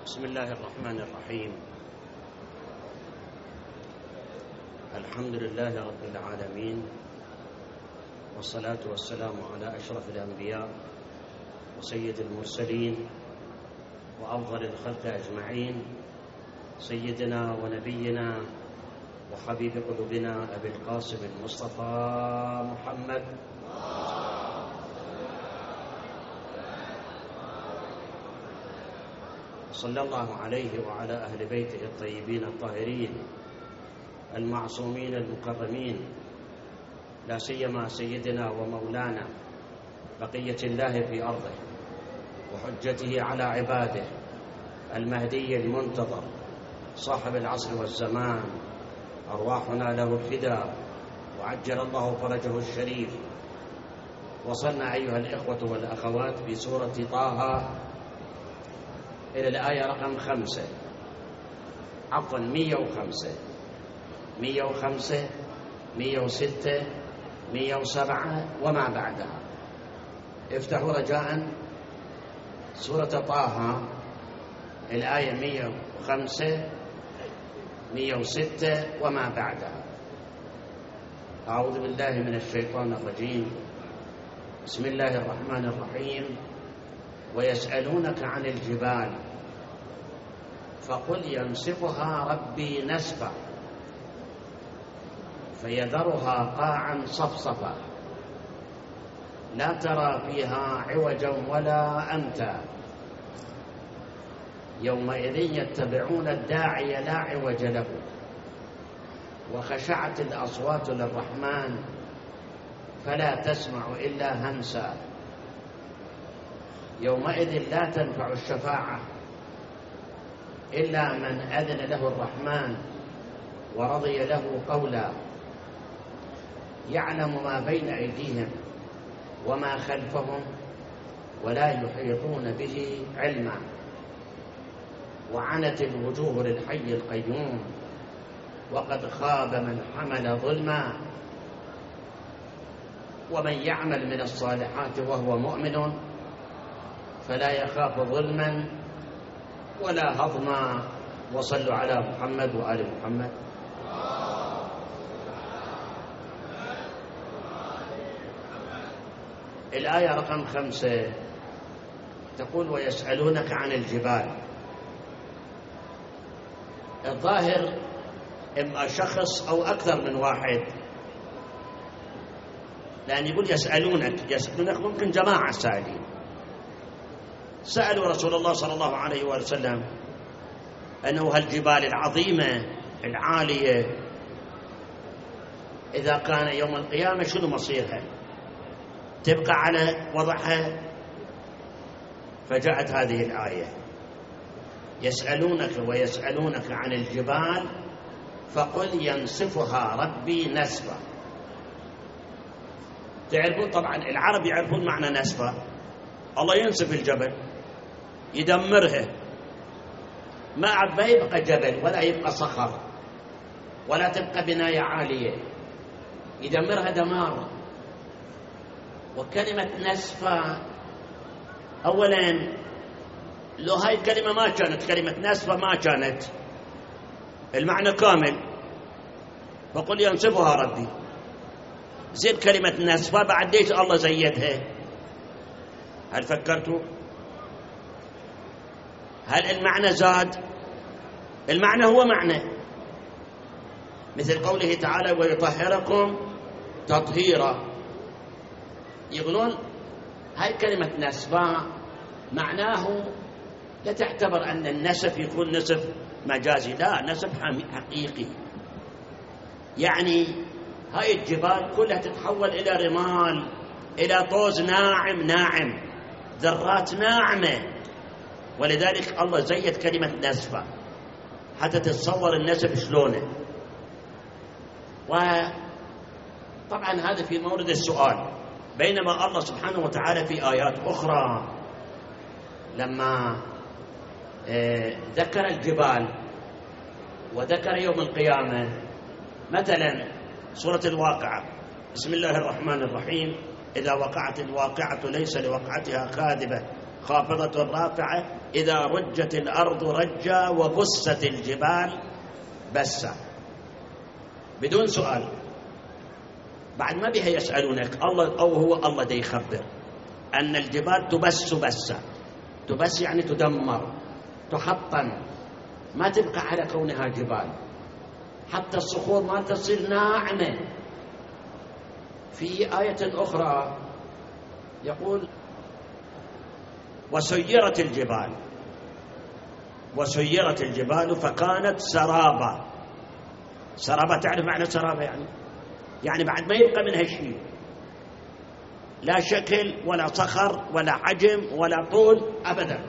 بسم الله الرحمن الرحيم. الحمد لله رب العالمين، والصلاة والسلام على أشرف الأنبياء وسيد المرسلين وأفضل الخلق أجمعين، سيدنا ونبينا وحبيب قلوبنا أبي القاسم المصطفى محمد صلى الله عليه وعلى أهل بيته الطيبين الطاهرين المعصومين المكرمين، لا سيما سيدنا ومولانا بقية الله في أرضه وحجته على عباده المهدي المنتظر صاحب العصر والزمان، أرواحنا له الفداء وعجل الله فرجه الشريف. وصلنا أيها الإخوة والأخوات في سورة طه إلى الآية رقم 5، عفوا 105 105 106 107 وما بعدها. افتحوا رجاء سورة طه الآية 105 106 وما بعدها. أعوذ بالله من الشيطان الرجيم. بسم الله الرحمن الرحيم. ويسألونك عن الجبال فقل ينسفها ربي نسفا فيذرها قاعا صفصفا لا ترى فيها عوجا ولا أمتا يومئذ يتبعون الداعي لا عوج له وخشعت الأصوات للرحمن فلا تسمع إلا همسا يومئذ لا تنفع الشفاعة إلا من أذن له الرحمن ورضي له قولا يعلم ما بين أيديهم وما خلفهم ولا يحيطون به علما وعنت الوجوه للحي القيوم وقد خاب من حمل ظلما ومن يعمل من الصالحات وهو مؤمن فلا يخاف ظلما ولا هضما. وصلوا على محمد وآل محمد. الآية رقم 5 تقول ويسألونك عن الجبال. الظاهر إما شخص أو أكثر من واحد، لأن يقول يسألونك ممكن جماعة سائلين سألوا رسول الله صلى الله عليه وسلم أنه هالجبال العظيمة العالية إذا كان يوم القيامة شنو مصيرها؟ تبقى على وضعها؟ فجاءت هذه الآية ويسألونك عن الجبال فقل ينسفها ربي نسفا. تعرفون طبعا العرب يعرفون معنى نسفا، الله ينسف الجبل يدمرها، ما يبقى جبل ولا يبقى صخر ولا تبقى بناية عالية، يدمرها دمار. وكلمة نسفة أولا لو هاي الكلمة ما كانت كلمة نسفة ما كانت المعنى كامل، فقل ينسفها ربي زين كلمة نسفة بعد ليش الله زيدها؟ هل فكرتوا؟ هل المعنى زاد؟ المعنى هو معنى، مثل قوله تعالى ويطهركم تطهيرا. يقولون هاي كلمة نسفا معناه لا تعتبر أن النسف يكون نسف مجازي، لا، نسف حقيقي. يعني هاي الجبال كلها تتحول إلى رمال، إلى طوز ناعم ذرات ناعمة، ولذلك الله زيد كلمة نسفة حتى تتصور النسف شلونه. وطبعا هذا في مورد السؤال، بينما الله سبحانه وتعالى في آيات أخرى لما ذكر الجبال وذكر يوم القيامة، مثلا سورة الواقعة بسم الله الرحمن الرحيم. إذا وقعت الواقعة ليس لوقعتها كاذبة خافضة رافعة إذا رجت الأرض رجا وبست الجبال بسا. بدون سؤال، بعد ما بها يسألونك الله، أو هو الله دا يخبر أن الجبال تبس بسا. تبس يعني تدمر، تحطم، ما تبقى على كونها جبال، حتى الصخور ما تصير ناعمة. في آية أخرى يقول وسيرت الجبال، وسيرت الجبال فكانت سرابا. سرابا، تعرف معنى سرابا؟ يعني بعد ما يبقى منها شيء، لا شكل ولا صخر ولا حجم ولا طول أبدا.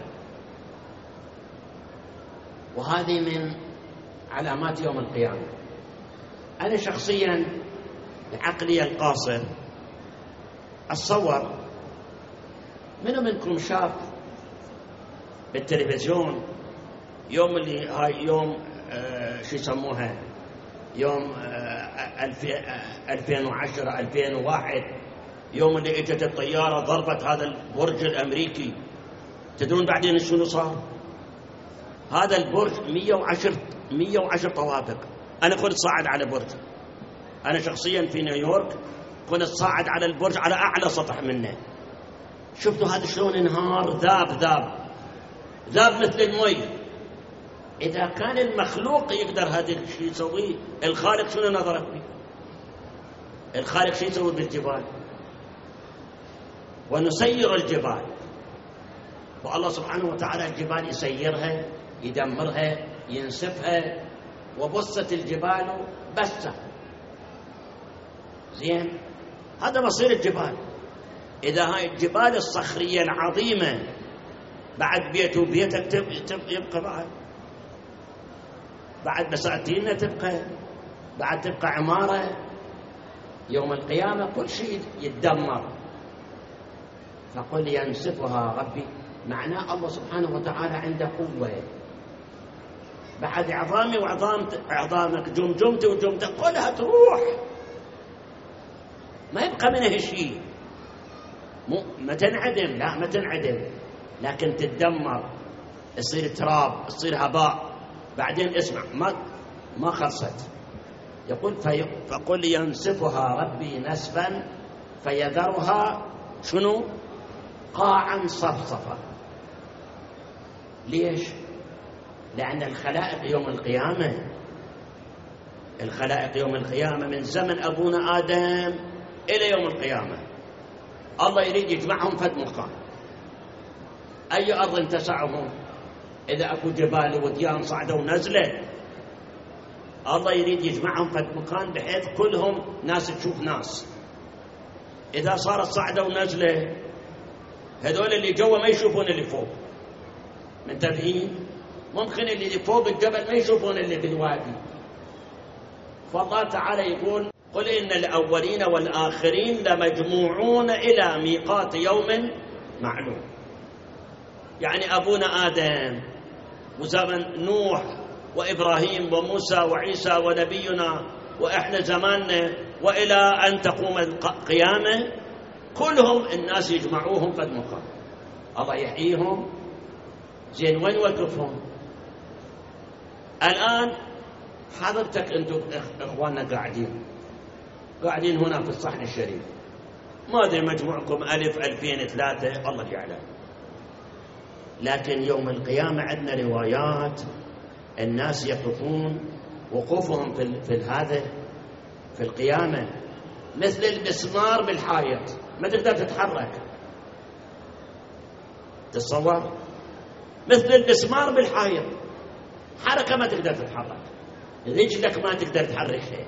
وهذه من علامات يوم القيامة. أنا شخصيا بعقلي القاصر أتصور، منو منكم شاف بالتلفزيون يوم اللي هاي يوم شو يسموها، يوم 2010 2001، يوم اللي اجت الطيارة ضربت هذا البرج الأمريكي؟ تدرون بعدين شنو صار؟ هذا البرج 110 طوابق. أنا كنت صاعد على برج، أنا شخصيا في نيويورك كنت صاعد على البرج على أعلى سطح منه. شفتوا هذا شلون انهار، ذاب مثل المي. إذا كان المخلوق يقدر هذا الشيء يسويه، الخالق شنو نظرك فيه؟ الخالق شو يسوي بالجبال؟ ونسير الجبال، والله سبحانه وتعالى الجبال يسيرها، يدمرها، ينسفها. وبست الجبال بسة. زين، هذا مصير الجبال. إذا هاي الجبال الصخرية العظيمة بعد بيتك يبقى بعد بساتينة بعد تبقى عمارة. يوم القيامة كل شيء يتدمر. فقل ينسفها ربي، معناه الله سبحانه وتعالى عنده قوة. بعد عظامي وعظامك، جمجمتي وجمتك كلها تروح، ما يبقى منها شيء. ما تنعدم، لا ما تنعدم، لكن تتدمر، يصير تراب، يصير هباء. بعدين اسمع، ما خلصت. يقول فقل ينسفها ربي نسفا فيذرها شنو؟ قاعا صفصفا. ليش؟ لأن الخلائق يوم القيامة من زمن أبونا آدم إلى يوم القيامة الله يريد يجمعهم فد مكان. أي أرض تسعهم؟ إذا أكو جبال وديان صعدة ونزلة، الله يريد يجمعهم فد مكان بحيث كلهم ناس تشوف ناس. إذا صارت صعدة ونزلة، هذول اللي جوا ما يشوفون اللي فوق. منتبهين؟ ممكن اللي فوق الجبل ما يشوفون اللي بالوادي. فالله تعالى يقول قل إن الأولين والآخرين لمجموعون إلى ميقات يوم معلوم. يعني أبونا آدم وزمن نوح وإبراهيم وموسى وعيسى ونبينا وإحنا زماننا وإلى أن تقوم القيامة، كلهم الناس يجمعوهم في المقام. الله يحييهم. زين، وين وقفهم الآن؟ حضرتك أنتم إخواننا قاعدين هنا في الصحن الشريف، ما أدري مجموعكم 1000 2000 3، الله يعلم. لكن يوم القيامة عندنا روايات الناس يقفون وقوفهم في القيامة مثل المسمار بالحائط، ما تقدر تتحرك. تتصور؟ مثل المسمار بالحائط، حركة ما تقدر تتحرك، رجلك ما تقدر تحركها.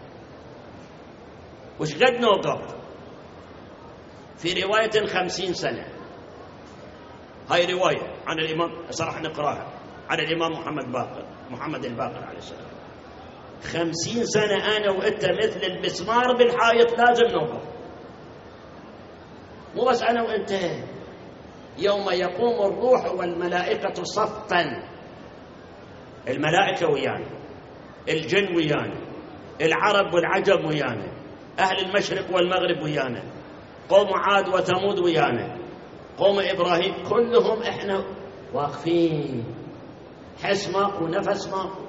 وش قد نوقف؟ في رواية 50 سنة. هاي رواية عن الإمام، صراحة نقراها، عن الإمام محمد الباقر عليه السلام. 50 سنة أنا وإنت مثل المسمار بالحائط لازم نوقف. مو بس أنا وإنت، يوم يقوم الروح والملائكة صفا. الملائكة ويانا، الجن ويانا، العرب والعجم ويانا، أهل المشرق والمغرب ويانا، قوم عاد وثمود ويانا، قوم إبراهيم كلهم إحنا واقفين، حس ماكو، نفس ماكو.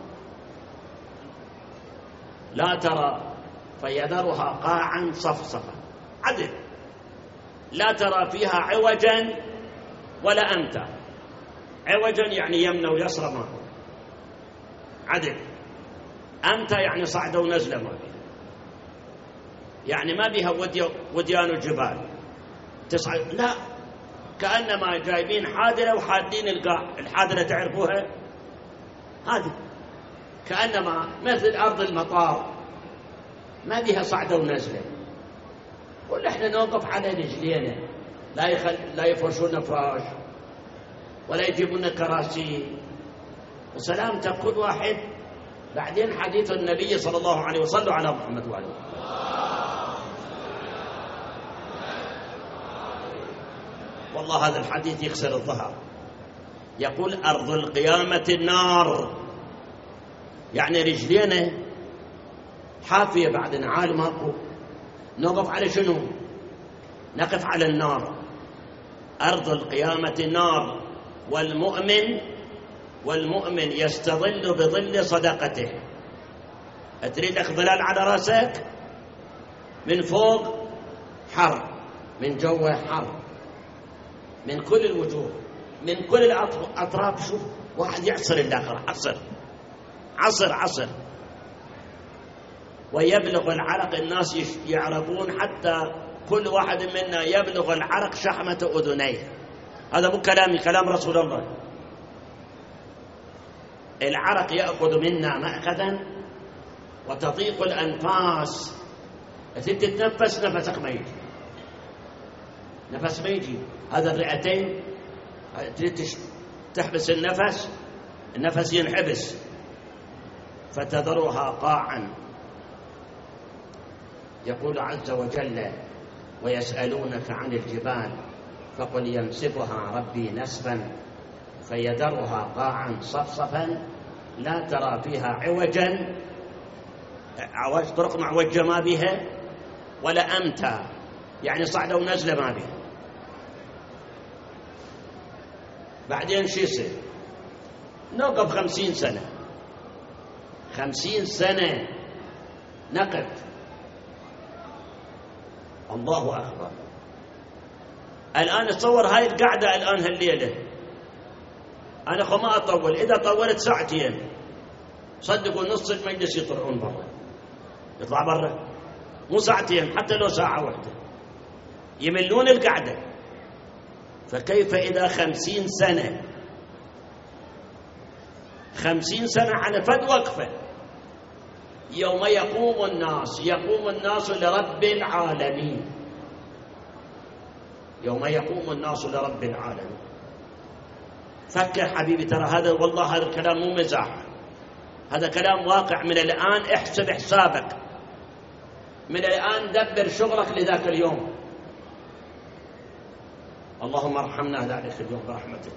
لا ترى فيذرها قاعا صفصفا، عدل، لا ترى فيها عوجا ولا أمتا. عوجا يعني يمنى ويسرى ماكو، عدل. أمتا يعني صعدة ونزلة ما بيها، يعني ما بيها وديان الجبال تصعد، لا، كأنما جايبين حادرة وحادين القاع. الحادرة تعرفوها؟ هذه كأنما مثل أرض المطار، ما بيها صعدة ونزلة. قل احنا نوقف على رجلينا، لا يفرشون فراش ولا يجيبون كراسي وسلامتك كل واحد. بعدين حديث النبي صلى الله عليه وسلم على محمد وعلى آله. والله هذا الحديث يكسر الظهر. يقول أرض القيامة النار، يعني رجلينا حافية بعد نعال ماكو. نوقف على شنو؟ نقف على النار. أرض القيامة النار، والمؤمن يستظل بظل صدقته. أتريد لك ظلال على رأسك؟ من فوق حر، من جوه حر، من كل الوجوه، من كل الأطراف. شوف واحد يعصر الآخر، عصر ويبلغ العرق، الناس يعرقون حتى كل واحد منا يبلغ العرق شحمة أذنيه. هذا مو كلامي، كلام رسول الله. العرق يأخذ منا مأخذا وتضيق الأنفاس. تتنفس نفسك ما يجي، نفس ما يجي. هذا الرئتين تحبس النفس ينحبس، فتذرها قاعا. يقول عز وجل: ويسألونك عن الجبال فقل ينسفها ربي نسفا فيذرها قاعا صفصفا لا ترى فيها عوجا، طرق معوجة ما بها، ولا أمتا يعني صعدة ونزلة ما بها. بعدين شو يصير؟ نوقف 50 سنة، 50 سنة نقف. الله أكبر. الآن تصور هاي القعدة الآن هالليلة، أنا ما أطول، إذا طولت ساعتين صدقوا نص المجلس يطلعون برا، يطلع برا، مو ساعتين، حتى لو ساعة واحدة يملون القعدة. فكيف إذا 50 سنة، 50 سنة على فد وقفة. يوم يقوم الناس لرب العالمين، يوم يقوم الناس لرب العالمين. فكر حبيبي، ترى هذا والله هذا الكلام مو مزاح، هذا كلام واقع. من الآن احسب حسابك، من الآن دبر شغلك لذاك اليوم. اللهم ارحمنا ذلك اليوم برحمتك.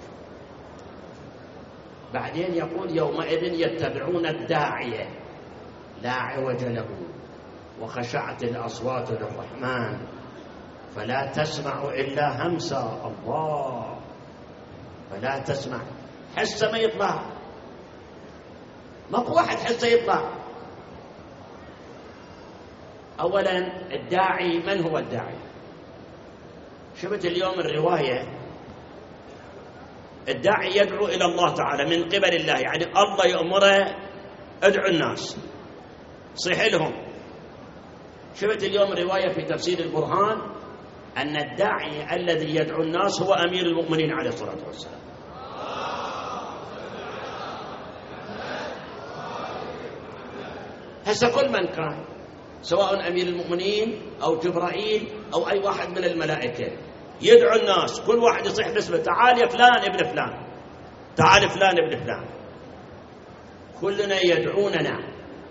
بعدين يقول: يومئذ يتبعون الداعية لا عوج له وخشعت الأصوات للرحمن فلا تسمع إلا همسا. الله، فلا تسمع، حسه ما يطلع، ماكو واحد حسه يطلع. أولا الداعي، من هو الداعي؟ شفت اليوم الرواية، الداعي يدعو إلى الله تعالى من قبل الله، يعني الله يأمره ادعو الناس، صيح لهم. شفت اليوم الرواية في تفسير البرهان أن الداعي الذي يدعو الناس هو أمير المؤمنين عليه الصلاة والسلام. هسه كل من كان، سواء أمير المؤمنين أو جبرائيل أو أي واحد من الملائكة، يدعو الناس، كل واحد يصيح باسمه: تعال يا فلان ابن فلان، تعال فلان ابن فلان، كلنا يدعوننا.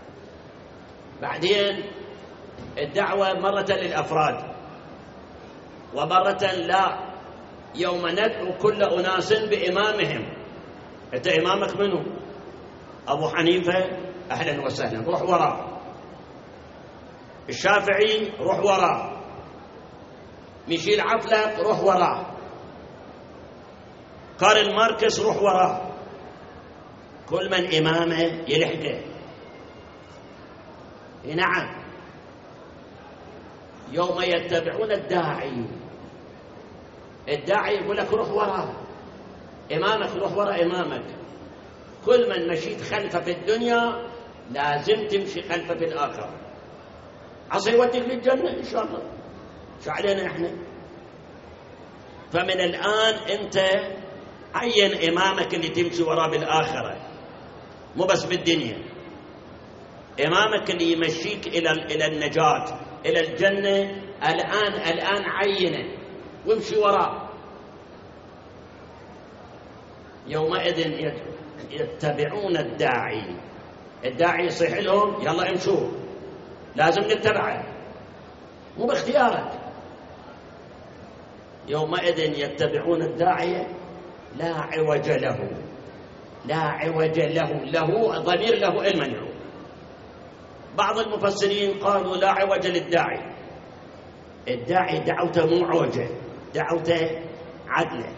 بعدين الدعوة مرة للأفراد ومرة لا. يوم ندعو كل أناس بإمامهم. أنت إمامك منه؟ أبو حنيفة، أهلا وسهلا، روح وراء. الشافعي روح وراء. مشيل عفلك روح وراء. كارل ماركس روح وراه، كل من إمامه يلحقه. نعم، يوم يتبعون الداعي يقول لك روح وراه إمامك، روح ورا إمامك. كل من مشيت خلفه في الدنيا لازم تمشي خلفه في الآخرة. عصي يوديك للجنة إن شاء الله، شو علينا إحنا؟ فمن الآن أنت عين إمامك اللي تمشي وراه بالآخرة، مو بس بالدنيا. إمامك اللي يمشيك إلى النجاة، إلى الجنة، الآن عينه وامشي وراه. يومئذ يتبعون الداعي يصيح لهم يلا امشوا، لازم نتبعه، مو باختيارك. يومئذ يتبعون الداعي لا عوج له، لا عوج له ضمير له المنع. بعض المفسرين قالوا لا عوج للداعي، الداعي دعوته مو عوجه، دعوته عدله،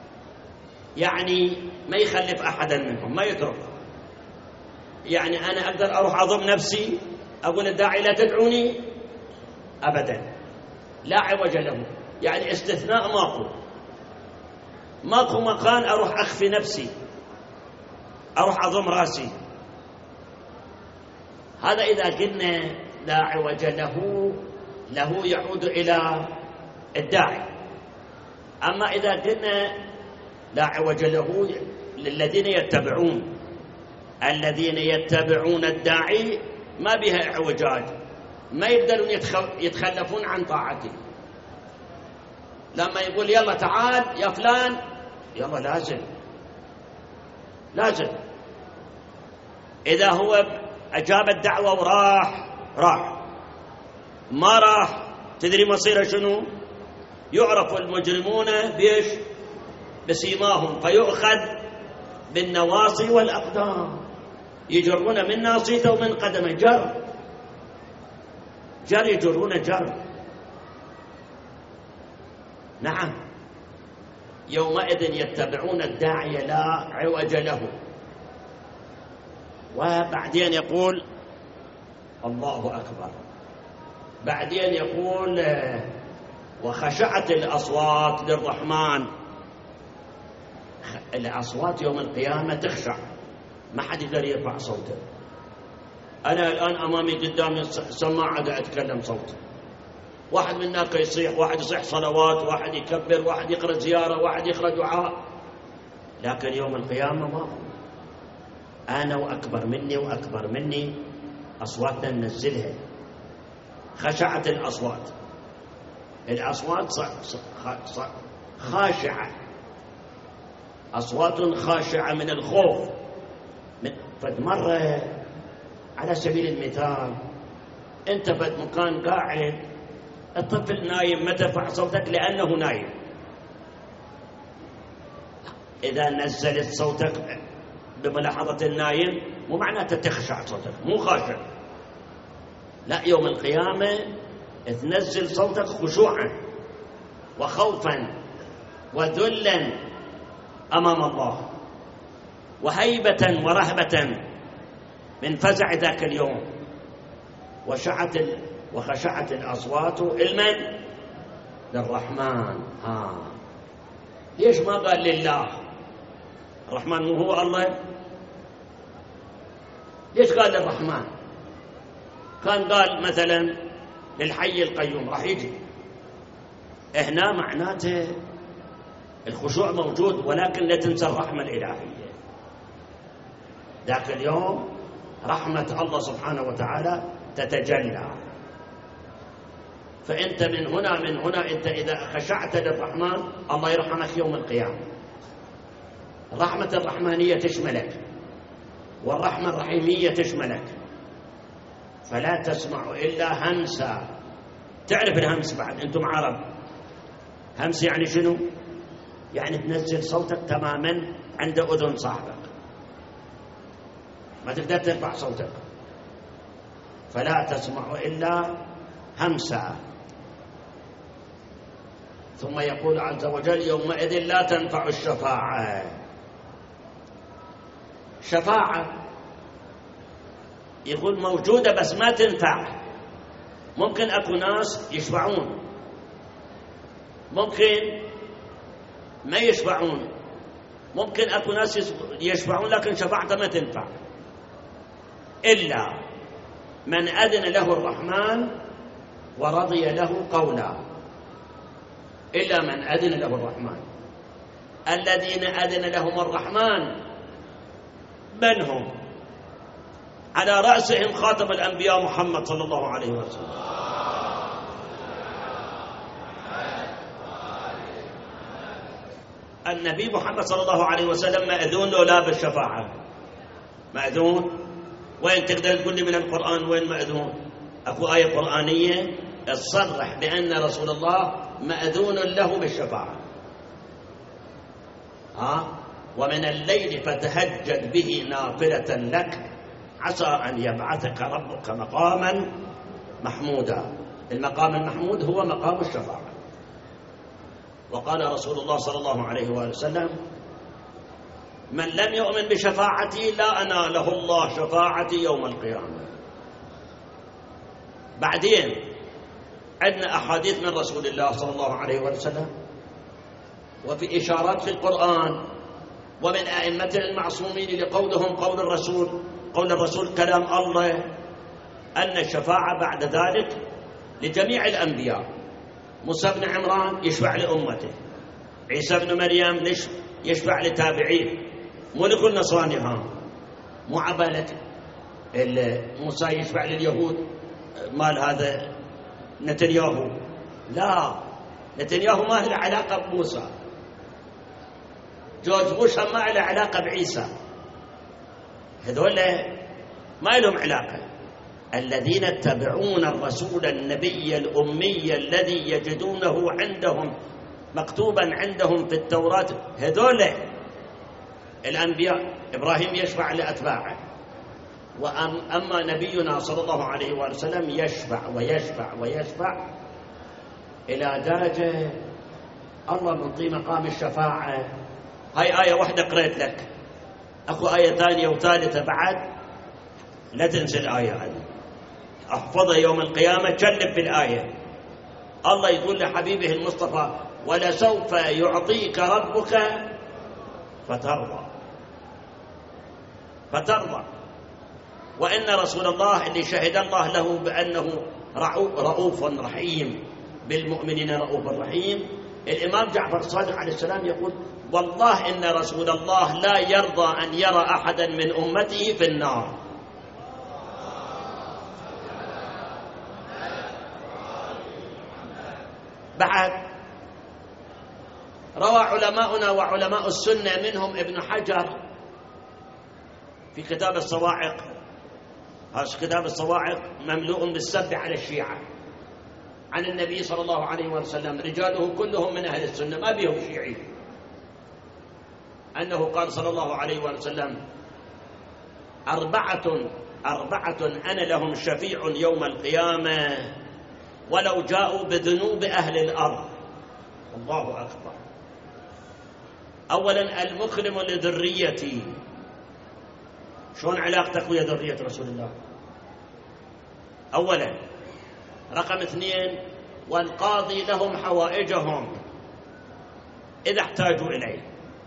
يعني ما يخلف أحدا منهم، ما يترك. يعني أنا أقدر أروح أضم نفسي أقول الداعي لا تدعوني أبدا، لا عوج له، يعني استثناء ماكو مكان أروح أخفي نفسي، أروح أضم راسي. هذا إذا قلنا لا عوج له يعود إلى الداعي. أما إذا قلنا لا عوج له للذين يتبعون الداعي ما بها اعوجاج، ما يقدرون يتخلفون عن طاعته. لما يقول يلا تعال يا فلان، يلا لازم. إذا هو أجاب الدعوة وراح، ما راح، تدري مصيره شنو؟ يعرف المجرمون بيش بسيماهم فيؤخذ بالنواصي والأقدام، يجرون من ناصيته ومن قدمه، جر يجرون جر. نعم، يومئذ يتبعون الداعي لا عوج له. وبعدين يقول الله أكبر، بعدين يقول وخشعت الأصوات للرحمن. الأصوات يوم القيامة تخشع، ما حد يقدر يرفع صوته. أنا الآن أمامي قدامي سماعة قاعد أتكلم صوتي، واحد منا يصيح، واحد يصيح صلوات، واحد يكبر، واحد يقرأ زيارة، واحد يقرأ دعاء. لكن يوم القيامة ما هو. أنا وأكبر مني أصواتنا ننزلها. خشعت الأصوات خاشعة، أصوات خاشعة من الخوف. فد مرة على سبيل المثال أنت فد مكان قاعد، الطفل نايم، ما ترفع صوتك لأنه نايم. إذا نزلت صوتك بملاحظة النايم مو معناته تخشع صوتك، مو خاشع. لا، يوم القيامة تنزل صوتك خشوعا وخوفا وذلا أمام الله، وهيبة ورهبة من فزع ذاك اليوم. وخشعت الأصوات لمن؟ للرحمن. ليش ما قال لله؟ الرحمن مو هو الله؟ ليش قال للرحمن؟ كان قال مثلا للحي القيوم راح يجي. هنا معناته الخشوع موجود، ولكن لا تنسى الرحمة الإلهية. ذاك اليوم رحمة الله سبحانه وتعالى تتجلى. فأنت من هنا أنت إذا خشعت للرحمن الله يرحمك يوم القيامة. الرحمة الرحمانية تشملك، والرحمة الرحيمية تشملك. فلا تسمع إلا همسا. تعرف الهمس بعد؟ أنتم عرب. همس يعني شنو؟ يعني تنزل صوتك تماما عند أذن صاحبك، ما تقدر ترفع صوتك. فلا تسمع إلا همسا. ثم يقول عز وجل يومئذ لا تنفع الشفاعة. شفاعة يقول موجودة بس ما تنفع. ممكن أكو ناس يشفعون، ممكن ما يشفعون، ممكن أكو ناس يشفعون لكن شفاعته ما تنفع، إلا من أذن له الرحمن ورضي له قولا. إلا من أذن له الرحمن. الذين أذن لهم الرحمن من هم؟ على رأسهم خاتم الأنبياء محمد صلى الله عليه وسلم. النبي محمد صلى الله عليه وسلم مأذون له لا بالشفاعة؟ مأذون. وين تقدر تقول لي من القرآن وين مأذون؟ أكو آية قرآنية تصرح بأن رسول الله مأذون له بالشفاعة. ومن الليل فتهجد به نافلة لك عسى أن يبعثك ربك مقاما محمودا. المقام المحمود هو مقام الشفاعة. وقال رسول الله صلى الله عليه وآله وسلم من لم يؤمن بشفاعتي لا أناله الله شفاعتي يوم القيامة. بعدين عندنا أحاديث من رسول الله صلى الله عليه وسلم وفي إشارات في القرآن ومن أئمتنا المعصومين لقولهم قول الرسول كلام الله، أن الشفاعة بعد ذلك لجميع الأنبياء. موسى بن عمران يشفع لأمته، عيسى بن مريم يشفع لتابعيه، مو لكل نصراني. مو عبالة موسى يشفع لليهود مال هذا نتنياهو، لا، نتنياهو ما له علاقة بموسى. جورج بوش ما له علاقة بعيسى. هذول ما لهم علاقة. الذين يتبعون الرسول النبي الأمي الذي يجدونه عندهم مكتوبا عندهم في التوراة، هذول الأنبياء. إبراهيم يشفع لأتباعه، وأما نبينا صلى الله عليه وسلم يشفع ويشفع ويشفع إلى درجة الله منطي مقام الشفاعة. هاي آية واحدة قريت لك، أكو آية ثانية وثالثة بعد، لا تنسى الآية هذه، احفظها يوم القيامة، تشلب في الآية. الله يقول لحبيبه المصطفى ولسوف يعطيك ربك فترضى. وإن رسول الله اللي شهد الله له بأنه رؤوف رحيم بالمؤمنين، رؤوف رحيم. الإمام جعفر الصادق عليه السلام يقول والله إن رسول الله لا يرضى أن يرى أحدا من أمته في النار. بعد روى علماؤنا وعلماء السنة منهم ابن حجر في كتاب الصواعق. هذا كتاب الصواعق مملوء بالسب على الشيعة عن النبي صلى الله عليه وسلم، رجاله كلهم من أهل السنة ما بيهم شيعي، أنه قال صلى الله عليه وسلم أربعة أنا لهم شفيع يوم القيامة ولو جاءوا بذنوب أهل الأرض. الله أكبر. أولا المكرم لذريتي. شلون علاقتك ويا ذرية رسول الله؟ أولا. رقم 2 والقاضي لهم حوائجهم إذا احتاجوا إليه.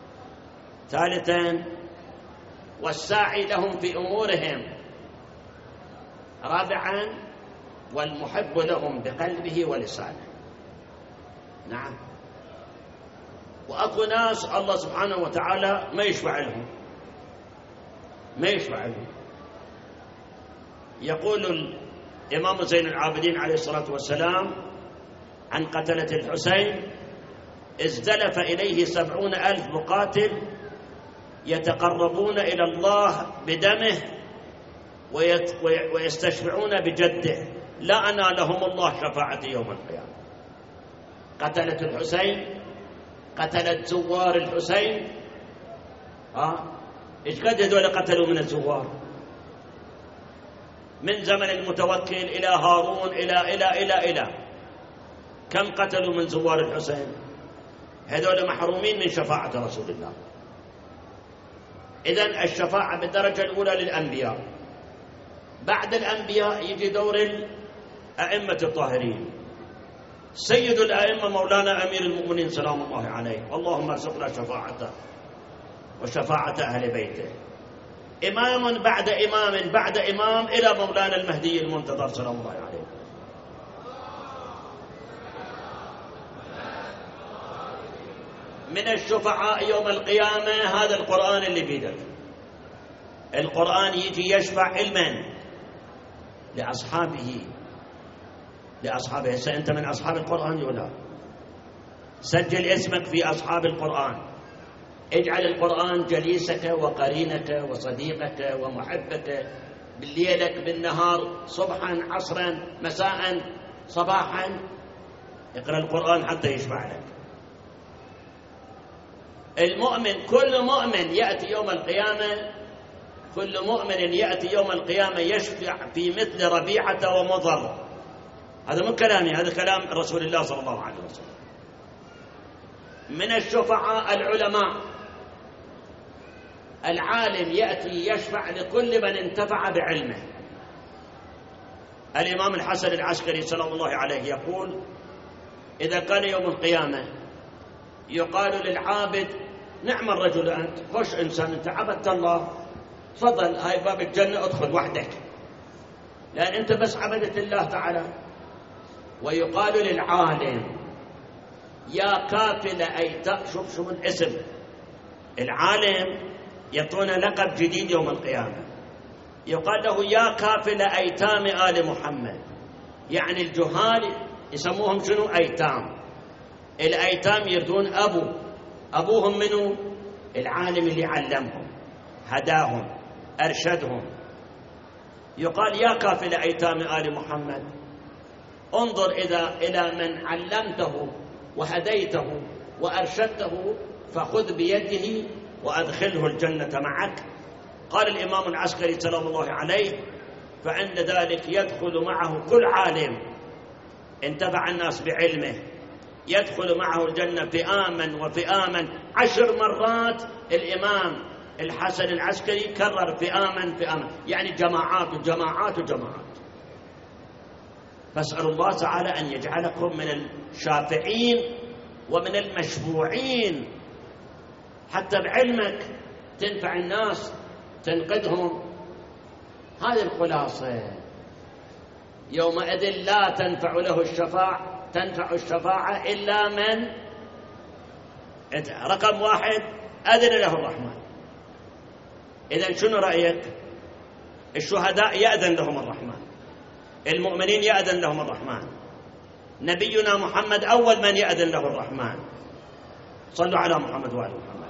ثالثا والساعي لهم في أمورهم. رابعا والمحب لهم بقلبه ولسانه. نعم. وأكو ناس الله سبحانه وتعالى ما يشفع لهم. يقول الإمام زين العابدين عليه الصلاة والسلام عن قتلة الحسين ازدلف إليه 70,000 مقاتل يتقربون إلى الله بدمه ويستشفعون بجده، لا أنالهم الله شفاعة يوم القيامة. قتلة الحسين، قتلت زوار الحسين. إيش قد هذول قتلوا من الزوار؟ من زمن المتوكل إلى هارون إلى كم قتلوا من زوار الحسين؟ هذول محرومين من شفاعة رسول الله. إذن الشفاعة بالدرجة الأولى للأنبياء. بعد الأنبياء يجي دور الأئمة الطاهرين. سيد الأئمة مولانا أمير المؤمنين سلام الله عليه، اللهم ارزقنا شفاعته وشفاعة أهل بيته. إمام بعد إمام بعد إمام إلى مولانا المهدي المنتظر سلام الله عليه. من الشفعاء يوم القيامة هذا القرآن اللي بيدك. القرآن يجي يشفع لمن؟ لأصحابه. أنت من أصحاب القرآن ولا؟ سجل اسمك في أصحاب القرآن. اجعل القرآن جليسك وقرينك وصديقك ومحبك بالليلك بالنهار، صبحا عصرا مساء صباحا. اقرأ القرآن حتى يشفع لك. المؤمن، كل مؤمن يأتي يوم القيامة، كل مؤمن يأتي يوم القيامة يشفع في مثل ربيعة ومضر. هذا مو كلامي، هذا كلام رسول الله صلى الله عليه وسلم. من الشفعاء العلماء. العالم يأتي يشفع لكل من انتفع بعلمه. الإمام الحسن العسكري سلام الله عليه يقول: إذا كان يوم القيامة يقال للعابد: نعم الرجل أنت، خوش إنسان أنت، عبدت الله، تفضل هاي باب الجنة ادخل وحدك، لأن أنت بس عبدت الله تعالى. ويقال للعالم: يا كافل أيتام. شوف الاسم، العالم يعطونه لقب جديد يوم القيامة، يقال له: يا كافل أيتام آل محمد. يعني الجهال يسموهم شنو؟ أيتام. الأيتام يردون أبوهم منه العالم اللي علمهم هداهم أرشدهم. يقال: يا كافل أيتام آل محمد، انظر إلى من علمته وهديته وأرشدته فخذ بيده وأدخله الجنة معك. قال الإمام العسكري سلام الله عليه: فعند ذلك يدخل معه كل عالم انتفع الناس بعلمه، يدخل معه الجنة فئاما وفئاما. 10 مرات الإمام الحسن العسكري كرر فئاما، يعني جماعات وجماعات وجماعات. فاسأل الله تعالى أن يجعلكم من الشافعين ومن المشفوعين، حتى بعلمك تنفع الناس تنقذهم. هذه الخلاصة. يومئذ لا تنفع الشفاعة إلا من رقم 1 أذن له الرحمن. إذن شنو رأيك؟ الشهداء يأذن لهم الرحمن، المؤمنين يأذن لهم الرحمن، نبينا محمد أول من يأذن له الرحمن. صلوا على محمد وآل محمد.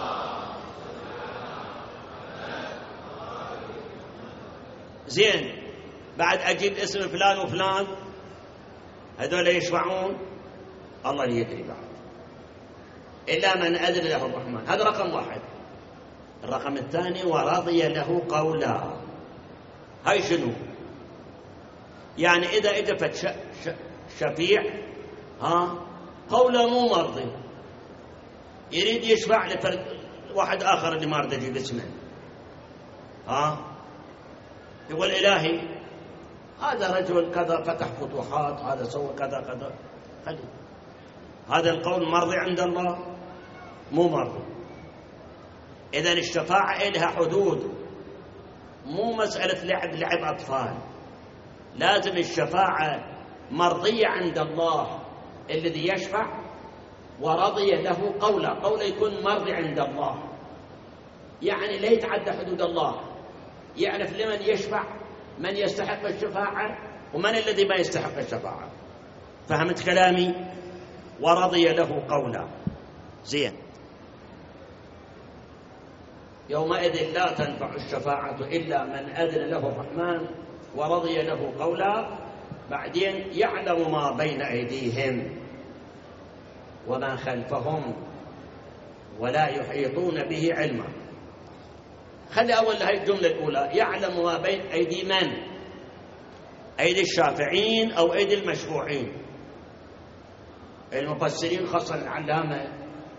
زين، بعد أجيب اسم فلان وفلان، هذول يشفعون؟ الله يدري بعد. إلا من أذن له الرحمن. هذا رقم 1. الرقم الثاني: ورضي له قولا. هاي شنو؟ يعني إذا إجفت شفيع قوله مو مرضي، يريد يشفع لفرد واحد آخر اللي ما رد يجيب اسمه، يقول: إلهي هذا رجل كذا فتح فتوحات، هذا سوى كذا كذا، هذا القول مرضي عند الله؟ مو مرضي. إذن الشفاعة إلها حدود، مو مسألة لعب أطفال. لازم الشفاعة مرضية عند الله الذي يشفع، ورضي له قوله يكون مرضي عند الله، يعني لا يتعدى حدود الله، يعرف لمن يشفع، من يستحق الشفاعة ومن الذي ما يستحق الشفاعة. فهمت كلامي؟ ورضي له قولا. زين. يومئذ لا تنفع الشفاعة إلا من أذن له الرحمن ورضي له قولا. بعدين: يعلم ما بين أيديهم وما خلفهم ولا يحيطون به علما. خلي أول هاي الجملة الأولى: يعلم ما بين أيدي من؟ أيدي الشافعين أو أيدي المشفوعين؟ المفسرين خاصة العلامة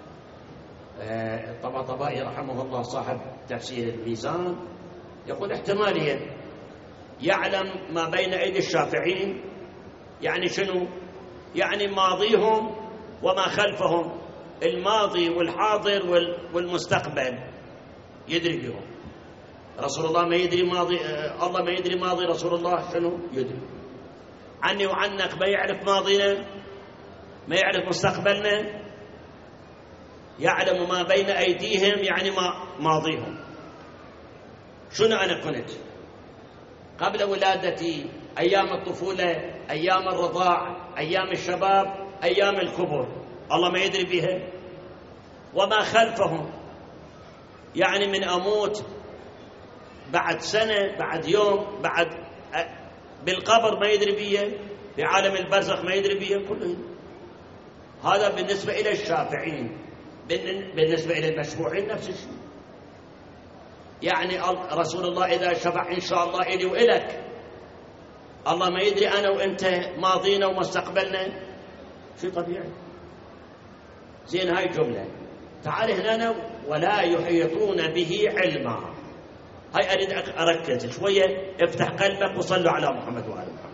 الطباطبائي رحمه الله صاحب تفسير الميزان يقول احتماليا يعلم ما بين أيدي الشافعين، يعني شنو؟ يعني ماضيهم وما خلفهم، الماضي والحاضر والمستقبل يدري بهم. رسول الله ما يدري ماضي، الله ما يدري ماضي رسول الله شنو يدري. عني وعنك ما يعرف ماضينا، ما يعرف مستقبلنا، يعلم ما بين أيديهم يعني ما ماضيهم. شنو أنا كنت قبل ولادتي، أيام الطفولة، أيام الرضاع، أيام الشباب، أيام الكبر، الله ما يدري بها. وما خلفهم يعني من أموت بعد سنة، بعد يوم، بعد بالقبر ما يدري بها، في عالم البرزخ ما يدري بها، كله. هذا بالنسبة إلى الشافعين. بالنسبة إلى المشروعين نفس الشيء. يعني رسول الله إذا شفع إن شاء الله إلي وإلك، الله ما يدري أنا وإنت ماضينا ومستقبلنا، شيء طبيعي. زين، هاي جملة. تعال هنا، ولا يحيطون به علما. هاي أريد أركز شوية، افتح قلبك وصلوا على محمد وآل محمد.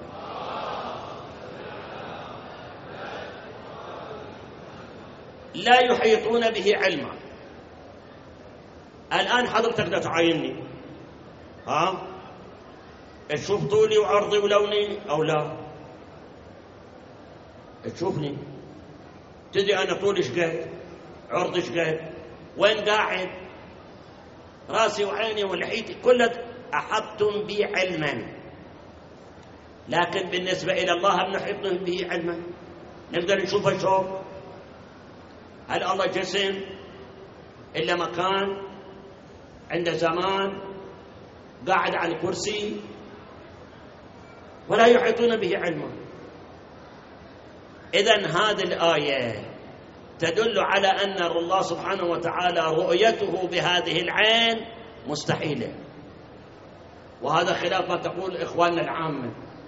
لا يحيطون به علما. الآن حضرتك لا تعاينني، تشوف طولي وعرضي ولوني أو لا؟ تشوفني تدري أنا طولي شقد، عرضي شقد، وين قاعد، راسي وعيني ولحيتي كله أحطتم بي علما. لكن بالنسبة إلى الله هم نحيط به علما، نقدر نشوفه شوف. هل الله جسم إلا مكان، عنده زمان، قاعد على الكرسي؟ ولا يحيطون به علما. إذن هذه الآية تدل على أن الله سبحانه وتعالى رؤيته بهذه العين مستحيلة، وهذا خلاف ما تقول إخواننا العامة.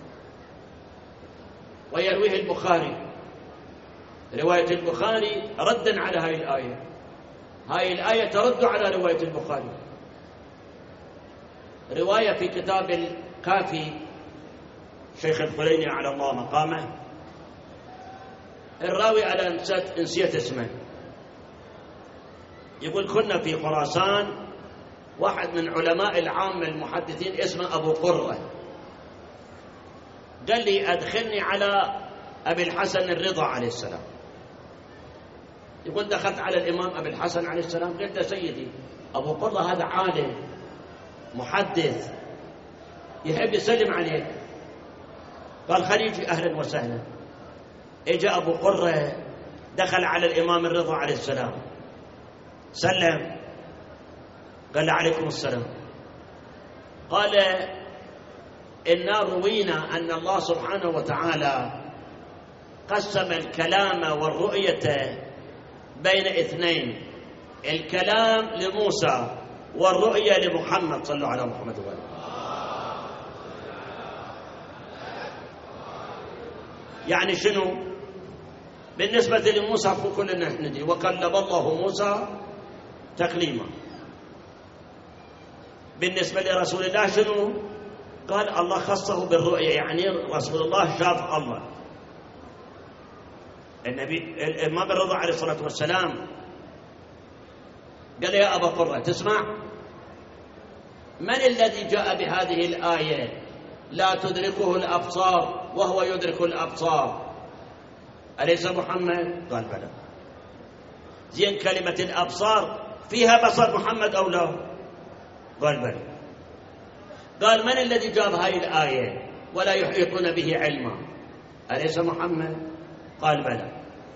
ويرويه البخاري، رواية البخاري ردا على هاي الآية. هاي الآية ترد على رواية البخاري. رواية في كتاب الكافي شيخ الخليني على الله مقامه، الراوي على نسيت اسمه، يقول كنا في خراسان، واحد من علماء العامة المحدثين اسمه أبو قرة، قال لي أدخلني على أبي الحسن الرضا عليه السلام. يقول دخلت على الإمام أبي الحسن عليه السلام، قلت سيدي أبو قرة هذا عالم محدث يحب يسلم عليك. قال خليجي أهلا وسهلا. إجا أبو قرة دخل على الإمام الرضا عليه السلام، سلم، قال عليكم السلام. قال إنا روينا أن الله سبحانه وتعالى قسم الكلام والرؤية بين اثنين، الكلام لموسى والرؤية لمحمد. صلوا على محمد وآله. يعني شنو؟ بالنسبة لموسى كلنا ندري وكلم الله موسى تكليما. بالنسبة لرسول الله شنو؟ قال الله خصه بالرؤية، يعني رسول الله شاف الله. النبي الإمام الرضا عليه الصلاة والسلام قال يا أبا قرة تسمع؟ من الذي جاء بهذه الآية لا تدركه الأبصار وهو يدرك الأبصار؟ أليس محمد؟ قال بلى. زين، كلمة الأبصار فيها بصر محمد أو لا؟ قال بلى. قال من الذي جاب هاي الآية ولا يحيطون به علما؟ أليس محمد؟ قال بلى.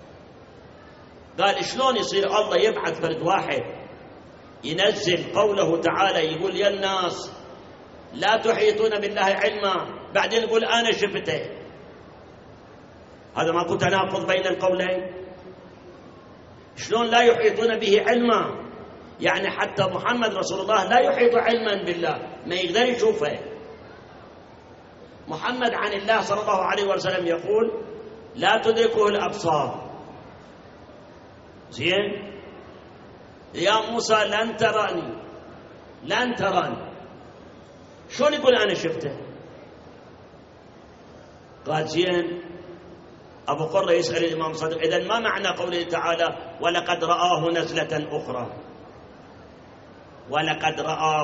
قال شلون يصير الله يبعث فرد واحد ينزل قوله تعالى يقول يا الناس لا تحيطون بالله علما، بعدين يقول أنا شفته؟ هذا ماكو تناقض بين القولين. شلون لا يحيطون به علما؟ يعني حتى محمد رسول الله لا يحيط علما بالله، ما يقدر يشوفه. محمد عن الله صلى الله عليه وسلم يقول لا تدركه الأبصار زين؟ يا موسى لن تراني، لن تراني. شلون يقول أنا شفته؟ قال زين. أبو قرة يسأل الإمام صادق إذن ما معنى قوله تعالى ولقد رآه نزلة أخرى؟ ولقد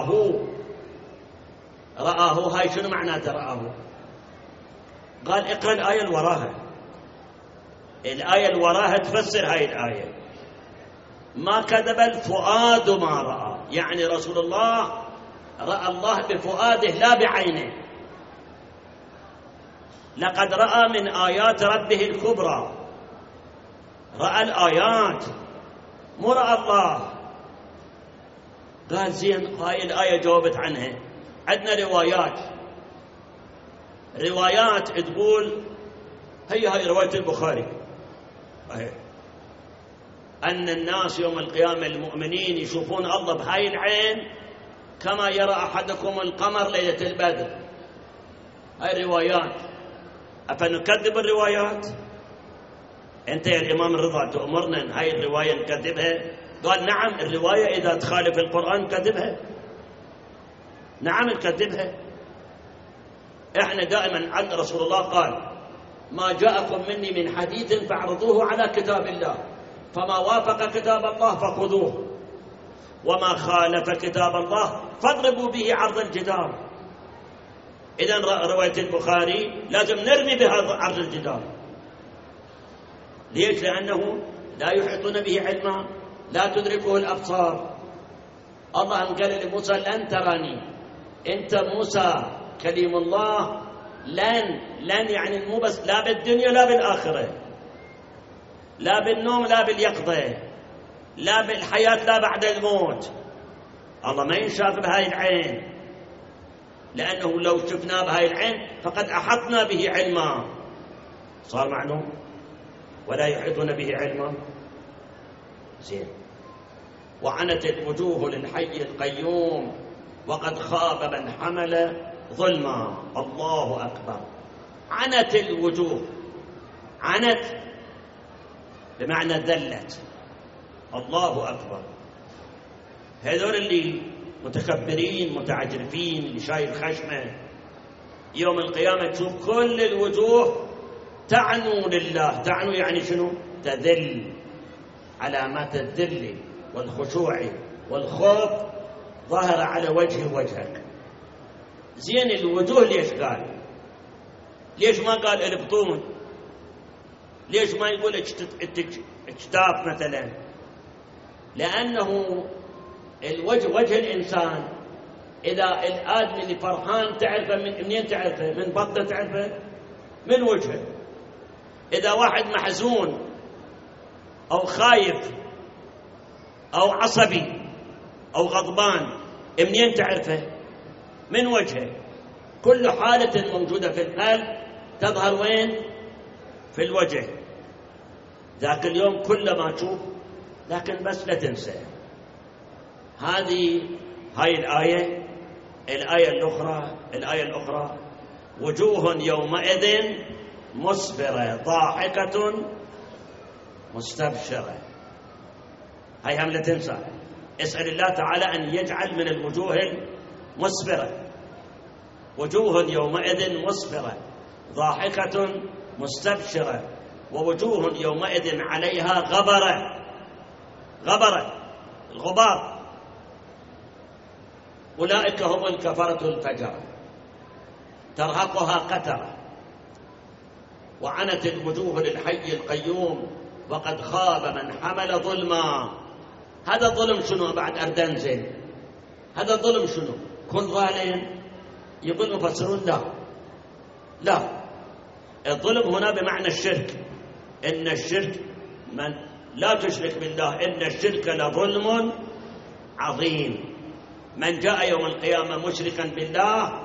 رآه هاي شنو معناته رآه؟ قال اقرأ الآية الوراها، الآية الوراها تفسر هاي الآية. ما كذب الفؤاد ما رأى، يعني رسول الله رأى الله بفؤاده لا بعينه. لقد رأى من آيات ربه الكبرى، رأى الآيات مو رأى الله. قال زين هاي الآية جاوبت عنها. عندنا روايات تقول هاي رواية البخاري أن الناس يوم القيامة المؤمنين يشوفون الله بهاي العين كما يرى أحدكم القمر ليلة البدر. هاي روايات، أفنكذب الروايات؟ أنت يا الإمام الرضا تأمرنا أن هاي الرواية نكذبها؟ قال نعم، الرواية إذا تخالف القرآن نكذبها، نعم نكذبها. إحنا دائما عند رسول الله قال ما جاءكم مني من حديث فاعرضوه على كتاب الله، فما وافق كتاب الله فخذوه، وما خالف كتاب الله فاضربوا به عرض الجدار. إذن رواية البخاري لازم نرمي بها عرض الجدار. ليش؟ لأنه لا يحيطون به علما، لا تدركه الأبصار. الله قال لموسى لن تراني، أنت موسى كليم الله، لن يعني مو بس لا بالدنيا لا بالآخرة، لا بالنوم لا باليقظة، لا بالحياة لا بعد الموت. الله ما ينشاف بهاي العين، لأنه لو شفنا بهاي العين فقد أحطنا به علما، صار معلوم، ولا يحيطون به علما. زين. وعنت الوجوه للحي القيوم وقد خاب من حمل ظلما. الله أكبر. عنت الوجوه، عنت بمعنى ذلت. الله أكبر. هذول اللي متكبرين متعجرفين اللي شايل خشمه يوم القيامة تشوف كل الوجوه تعنو لله. تعنو يعني شنو؟ تذل، علامات الذل والخشوع والخوف ظاهرة على وجهك. زين الوجوه ليش قال؟ ليش ما قال البطون؟ ليش ما يقول اجتاف مثلا؟ لأنه الوجه وجه الإنسان إذا الآدمي اللي فرحان تعرفه منين تعرفه؟ من بطنه تعرفه؟ من وجهه. إذا واحد محزون أو خايف أو عصبي أو غضبان منين تعرفه؟ من وجهه. كل حالة موجودة في القلب تظهر وين؟ في الوجه. ذاك اليوم كلما تشوف، لكن بس لا تنسى هاي الآية الأخرى وجوه يومئذ مسفرة ضاحكة مستبشرة. هاي هم لا تنسى. اسأل الله تعالى أن يجعل من الوجوه المسفرة. وجوه يومئذ مسفرة ضاحكة مستبشرة ووجوه يومئذ عليها غبرة الغبار. أولئك هم الكفرة الفجرة ترهقها قترة. وعنت الوجوه للحي القيوم وقد خاب من حمل ظلما. هذا ظلم شنو بعد أردنزل؟ هذا ظلم شنو؟ كن ظالم؟ يقول مفسرون لا، الظلم هنا بمعنى الشرك. إن الشرك من لا تشرك بالله إن الشرك لظلم عظيم. من جاء يوم القيامة مشركا بالله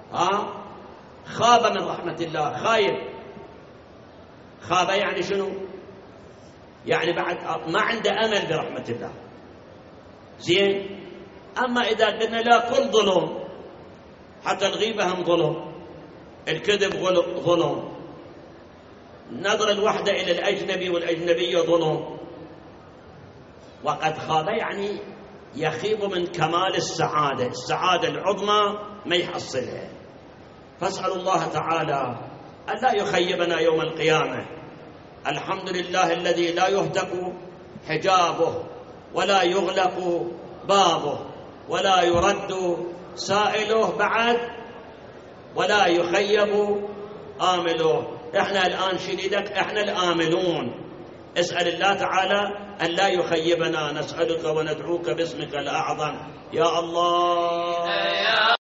خاب من رحمة الله. خاب يعني شنو؟ يعني بعد ما عنده أمل برحمة الله. زين. أما إذا قلنا لا كل ظلم، حتى الغيبة هم ظلم، الكذب ظلم، نظر الوحدة إلى الأجنبي والأجنبية ظلم، وقد خاب يعني يخيب من كمال السعادة، السعادة العظمى ما يحصلها. فاسأل الله تعالى أن لا يخيبنا يوم القيامة. الحمد لله الذي لا يهتك حجابه ولا يغلق بابه ولا يرد سائله بعد ولا يخيب آمله. احنا الآن شديدك، احنا الآملون. اسأل الله تعالى أن لا يخيبنا. نسألك وندعوك باسمك الأعظم يا الله.